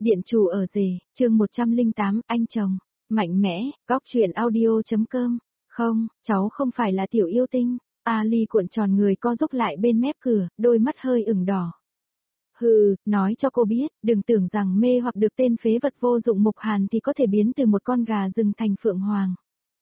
Điện chủ ở rể, chương 108, anh chồng, mạnh mẽ, góc truyện audio.com. Không, cháu không phải là tiểu yêu tinh. Ali cuộn tròn người co rúm lại bên mép cửa, đôi mắt hơi ửng đỏ. Hừ, nói cho cô biết, đừng tưởng rằng mê hoặc được tên phế vật vô dụng Mục Hàn thì có thể biến từ một con gà rừng thành phượng hoàng.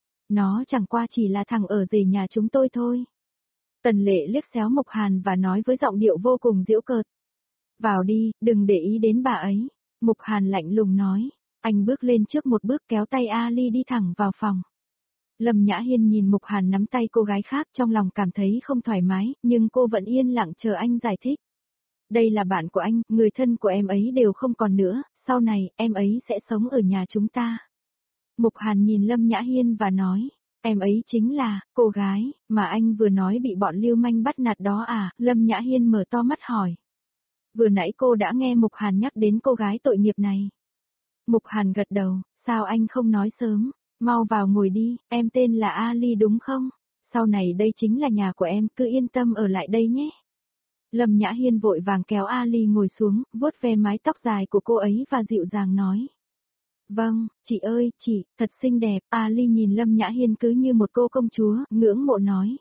Nó chẳng qua chỉ là thằng ở rể nhà chúng tôi thôi. Tần Lệ liếc xéo Mục Hàn và nói với giọng điệu vô cùng giễu cợt. Vào đi, đừng để ý đến bà ấy. Mục Hàn lạnh lùng nói. Anh bước lên trước một bước kéo tay Ali đi thẳng vào phòng. Lâm Nhã Hiên nhìn Mục Hàn nắm tay cô gái khác trong lòng cảm thấy không thoải mái, nhưng cô vẫn yên lặng chờ anh giải thích. Đây là bạn của anh, người thân của em ấy đều không còn nữa, sau này em ấy sẽ sống ở nhà chúng ta. Mục Hàn nhìn Lâm Nhã Hiên và nói, em ấy chính là cô gái mà anh vừa nói bị bọn lưu manh bắt nạt đó à? Lâm Nhã Hiên mở to mắt hỏi. Vừa nãy cô đã nghe Mục Hàn nhắc đến cô gái tội nghiệp này. Mục Hàn gật đầu, sao anh không nói sớm, mau vào ngồi đi, em tên là Ali đúng không? Sau này đây chính là nhà của em, cứ yên tâm ở lại đây nhé. Lâm Nhã Hiên vội vàng kéo Ali ngồi xuống, vuốt ve mái tóc dài của cô ấy và dịu dàng nói. Vâng, chị ơi, chị, thật xinh đẹp. Ali nhìn Lâm Nhã Hiên cứ như một cô công chúa, ngưỡng mộ nói.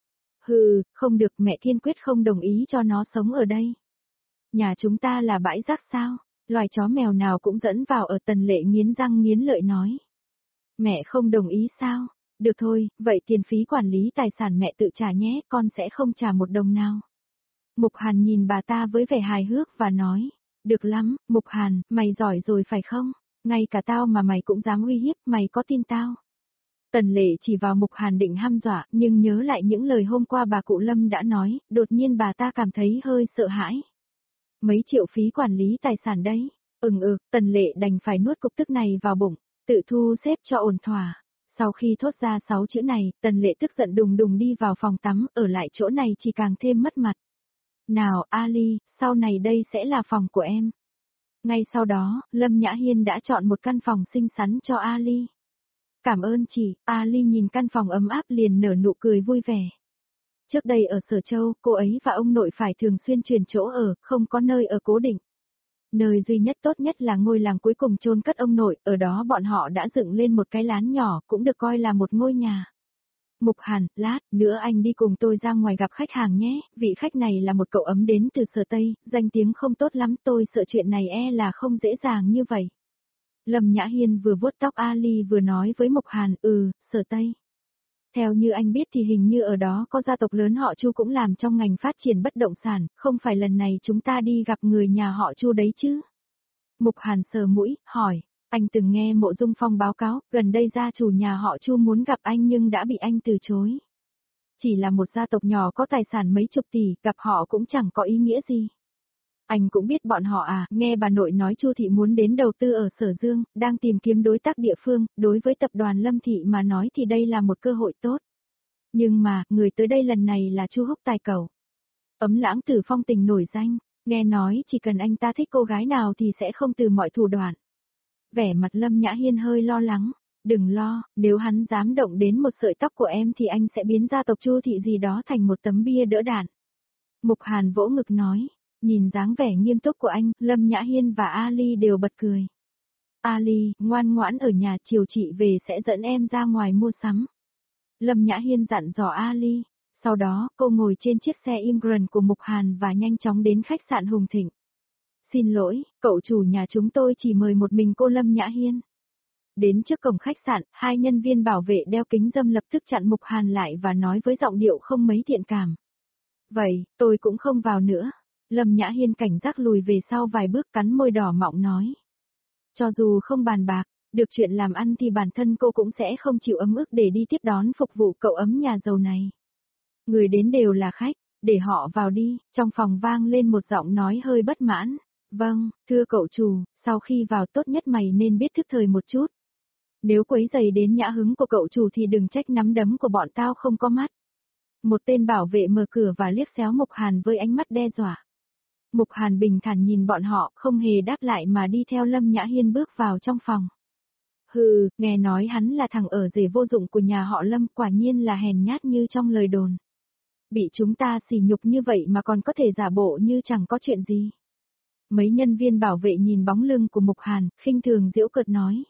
Hừ, không được, mẹ kiên quyết không đồng ý cho nó sống ở đây. Nhà chúng ta là bãi rác sao? Loài chó mèo nào cũng dẫn vào ở. Tần Lệ nghiến răng nghiến lợi nói. Mẹ không đồng ý sao? Được thôi, vậy tiền phí quản lý tài sản mẹ tự trả nhé, con sẽ không trả một đồng nào. Mục Hàn nhìn bà ta với vẻ hài hước và nói. Được lắm, Mục Hàn, mày giỏi rồi phải không? Ngay cả tao mà mày cũng dám uy hiếp, mày có tin tao? Tần Lệ chỉ vào Mục Hàn định hăm dọa, nhưng nhớ lại những lời hôm qua bà cụ Lâm đã nói, đột nhiên bà ta cảm thấy hơi sợ hãi. Mấy triệu phí quản lý tài sản đấy. Tần Lệ đành phải nuốt cục tức này vào bụng, tự thu xếp cho ổn thỏa. Sau khi thốt ra 6 chữ này, Tần Lệ tức giận đùng đùng đi vào phòng tắm, ở lại chỗ này chỉ càng thêm mất mặt. Nào Ali, sau này đây sẽ là phòng của em. Ngay sau đó, Lâm Nhã Hiên đã chọn một căn phòng xinh xắn cho Ali. Cảm ơn chị, Ali nhìn căn phòng ấm áp liền nở nụ cười vui vẻ. Trước đây ở Sở Châu, cô ấy và ông nội phải thường xuyên chuyển chỗ ở, không có nơi ở cố định. Nơi duy nhất tốt nhất là ngôi làng cuối cùng chôn cất ông nội, ở đó bọn họ đã dựng lên một cái lán nhỏ, cũng được coi là một ngôi nhà. Mục Hàn, lát nữa anh đi cùng tôi ra ngoài gặp khách hàng nhé, vị khách này là một cậu ấm đến từ Sở Tây, danh tiếng không tốt lắm, tôi sợ chuyện này là không dễ dàng như vậy. Lâm Nhã Hiên vừa vuốt tóc Ali vừa nói với Mục Hàn, Sở Tây. Theo như anh biết thì hình như ở đó có gia tộc lớn họ Chu cũng làm trong ngành phát triển bất động sản, không phải lần này chúng ta đi gặp người nhà họ Chu đấy chứ? Mục Hàn sờ mũi, hỏi, anh từng nghe Mộ Dung Phong báo cáo, gần đây gia chủ nhà họ Chu muốn gặp anh nhưng đã bị anh từ chối. Chỉ là một gia tộc nhỏ có tài sản mấy chục tỷ, gặp họ cũng chẳng có ý nghĩa gì. Anh cũng biết bọn họ à, nghe bà nội nói Chu thị muốn đến đầu tư ở Sở Dương, đang tìm kiếm đối tác địa phương, đối với tập đoàn Lâm thị mà nói thì đây là một cơ hội tốt. Nhưng mà, người tới đây lần này là Chu Húc Tài Cẩu. Ấm lãng tử phong tình nổi danh, nghe nói chỉ cần anh ta thích cô gái nào thì sẽ không từ mọi thủ đoạn. Vẻ mặt Lâm Nhã Hiên hơi lo lắng, đừng lo, nếu hắn dám động đến một sợi tóc của em thì anh sẽ biến gia tộc Chu thị gì đó thành một tấm bia đỡ đạn. Mục Hàn vỗ ngực nói. Nhìn dáng vẻ nghiêm túc của anh, Lâm Nhã Hiên và Ali đều bật cười. Ali, ngoan ngoãn ở nhà, chiều chị về sẽ dẫn em ra ngoài mua sắm. Lâm Nhã Hiên dặn dò Ali. Sau đó, cô ngồi trên chiếc xe Immigrant của Mục Hàn và nhanh chóng đến khách sạn Hùng Thịnh. Xin lỗi, cậu chủ nhà chúng tôi chỉ mời một mình cô Lâm Nhã Hiên. Đến trước cổng khách sạn, hai nhân viên bảo vệ đeo kính râm lập tức chặn Mục Hàn lại và nói với giọng điệu không mấy thiện cảm. Vậy, tôi cũng không vào nữa. Lâm Nhã Hiên cảnh giác lùi về sau vài bước cắn môi đỏ mọng nói. Cho dù không bàn bạc, được chuyện làm ăn thì bản thân cô cũng sẽ không chịu ấm ức để đi tiếp đón phục vụ cậu ấm nhà giàu này. Người đến đều là khách, để họ vào đi, trong phòng vang lên một giọng nói hơi bất mãn. Vâng, thưa cậu chủ, sau khi vào tốt nhất mày nên biết thức thời một chút. Nếu quấy rầy đến nhã hứng của cậu chủ thì đừng trách nắm đấm của bọn tao không có mắt. Một tên bảo vệ mở cửa và liếc xéo Mục Hàn với ánh mắt đe dọa. Mục Hàn bình thản nhìn bọn họ, không hề đáp lại mà đi theo Lâm Nhã Hiên bước vào trong phòng. Hừ, nghe nói hắn là thằng ở rể vô dụng của nhà họ Lâm, quả nhiên là hèn nhát như trong lời đồn. Bị chúng ta sỉ nhục như vậy mà còn có thể giả bộ như chẳng có chuyện gì. Mấy nhân viên bảo vệ nhìn bóng lưng của Mục Hàn, khinh thường giễu cợt nói.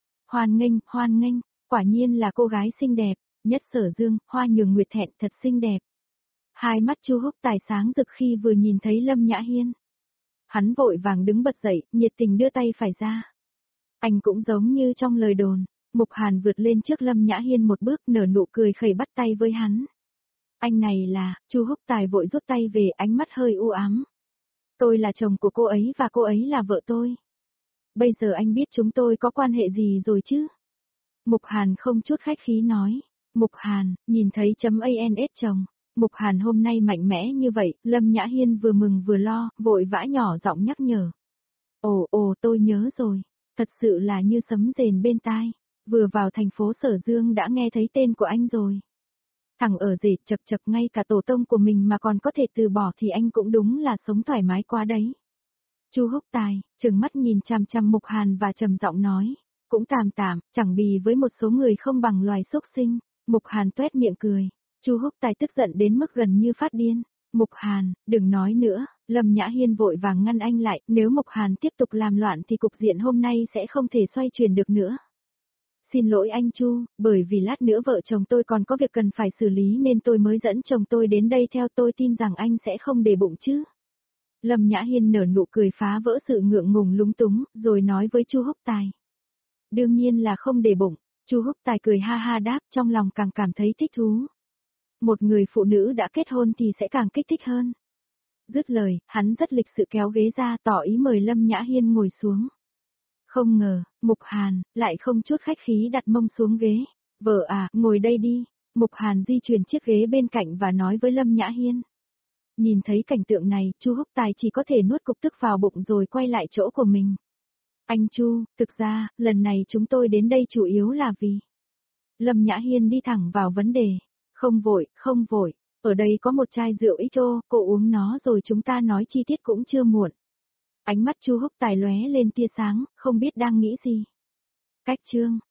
Hoan nghênh, quả nhiên là cô gái xinh đẹp, nhất Sở Dương, Hoa Nhường Nguyệt thẹn thật xinh đẹp. Hai mắt Chu Húc Tài sáng rực khi vừa nhìn thấy Lâm Nhã Hiên. Hắn vội vàng đứng bật dậy, nhiệt tình đưa tay phải ra. Anh cũng giống như trong lời đồn, Mục Hàn vượt lên trước Lâm Nhã Hiên một bước nở nụ cười khẩy bắt tay với hắn. Anh này là, Chu Húc Tài vội rút tay về, ánh mắt hơi u ám. Tôi là chồng của cô ấy và cô ấy là vợ tôi. Bây giờ anh biết chúng tôi có quan hệ gì rồi chứ? Mục Hàn không chút khách khí nói. Mục Hàn, nhìn thấy .ans chồng. Mục Hàn hôm nay mạnh mẽ như vậy, Lâm Nhã Hiên vừa mừng vừa lo, vội vã nhỏ giọng nhắc nhở. Ồ, tôi nhớ rồi. Thật sự là như sấm rền bên tai. Vừa vào thành phố Sở Dương đã nghe thấy tên của anh rồi. Thằng ở rể chập ngay cả tổ tông của mình mà còn có thể từ bỏ thì anh cũng đúng là sống thoải mái quá đấy. Chu Húc Tài, trừng mắt nhìn chằm chằm Mục Hàn và trầm giọng nói. Cũng tạm, chẳng bì với một số người không bằng loài xúc sinh. Mục Hàn tuét miệng cười. Chu Húc Tài tức giận đến mức gần như phát điên. Mục Hàn, đừng nói nữa. Lâm Nhã Hiên vội vàng ngăn anh lại. Nếu Mục Hàn tiếp tục làm loạn thì cục diện hôm nay sẽ không thể xoay chuyển được nữa. Xin lỗi anh Chu, bởi vì lát nữa vợ chồng tôi còn có việc cần phải xử lý nên tôi mới dẫn chồng tôi đến đây theo, tôi tin rằng anh sẽ không để bụng chứ. Lâm Nhã Hiên nở nụ cười phá vỡ sự ngượng ngùng lúng túng, rồi nói với Chu Húc Tài. Đương nhiên là không để bụng. Chu Húc Tài cười ha ha đáp, trong lòng càng cảm thấy thích thú. Một người phụ nữ đã kết hôn thì sẽ càng kích thích hơn. Dứt lời, hắn rất lịch sự kéo ghế ra tỏ ý mời Lâm Nhã Hiên ngồi xuống. Không ngờ, Mục Hàn, lại không chút khách khí đặt mông xuống ghế. Vợ à, ngồi đây đi. Mục Hàn di chuyển chiếc ghế bên cạnh và nói với Lâm Nhã Hiên. Nhìn thấy cảnh tượng này, Chu Húc Tài chỉ có thể nuốt cục tức vào bụng rồi quay lại chỗ của mình. Anh Chu, thực ra, lần này chúng tôi đến đây chủ yếu là vì... Lâm Nhã Hiên đi thẳng vào vấn đề. Không vội, ở đây có một chai rượu XO, cô uống nó rồi chúng ta nói chi tiết cũng chưa muộn. Ánh mắt Chu Húc Tài lóe lên tia sáng, không biết đang nghĩ gì. Cách chương